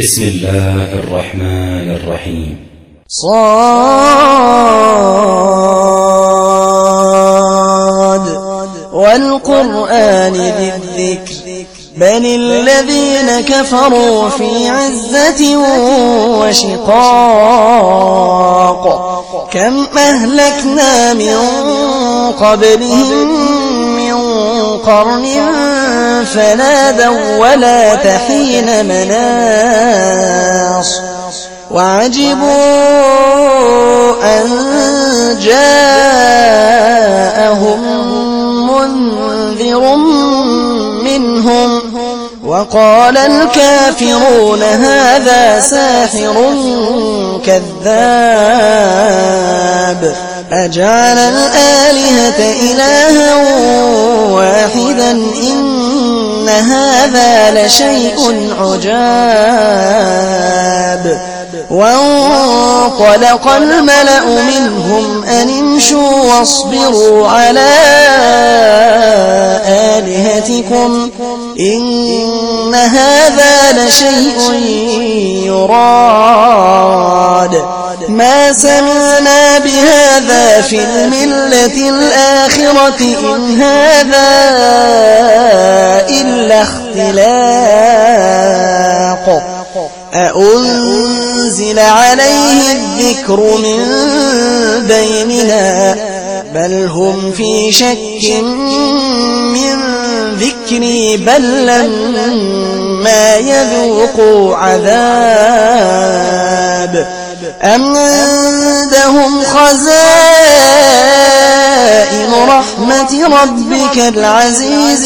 بسم الله الرحمن الرحيم. صاد والقرآن ذي الذكر بل الذين كفروا في عزة وشقاق كم أهلكنا من قبلهم من قرن فنادوا ولا تحين مناص وعجبوا أن جاءهم منذر منهم وقال الكافرون هذا ساحر كذاب أجعل الآلهة إلها واحدا إن هذا لشيء عجاب وانطلق الملأ منهم أن امشوا واصبروا على آلهتكم إن هذا لشيء يراد ما سمعنا بهذا في الملة الآخرة إن هذا إلا اختلاق أأنزل عليه الذكر من بيننا بل هم في شك من ذكري بل لما يذوقوا عذاب أم عندهم خزائن رحمة ربك العزيز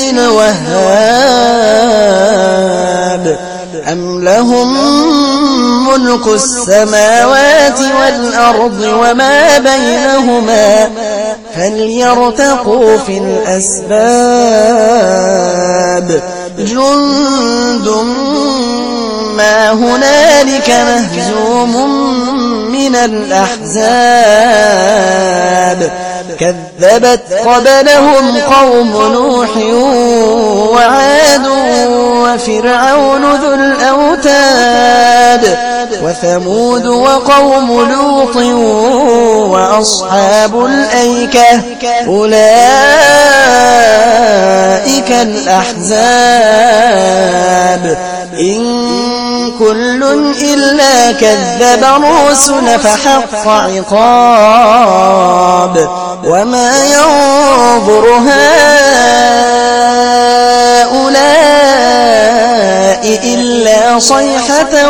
الوهاب أم لهم ملك السماوات والأرض وما بينهما فليرتقوا في الأسباب جند ما هنالك مهزوم من الأحزاب كذبت قبلهم قوم نوح وعاد وفرعون ذو الأوتاد وثمود وقوم لوط وأصحاب الأيكة أولئك الأحزاب إن كل إلا كذب الرسل فحق عقاب وما ينظر هؤلاء إلا صيحة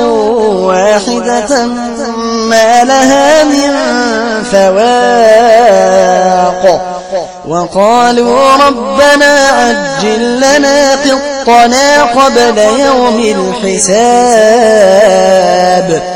واحدة ما لها من فواق وقالوا ربنا عجل لنا قطنا قبل يوم الحساب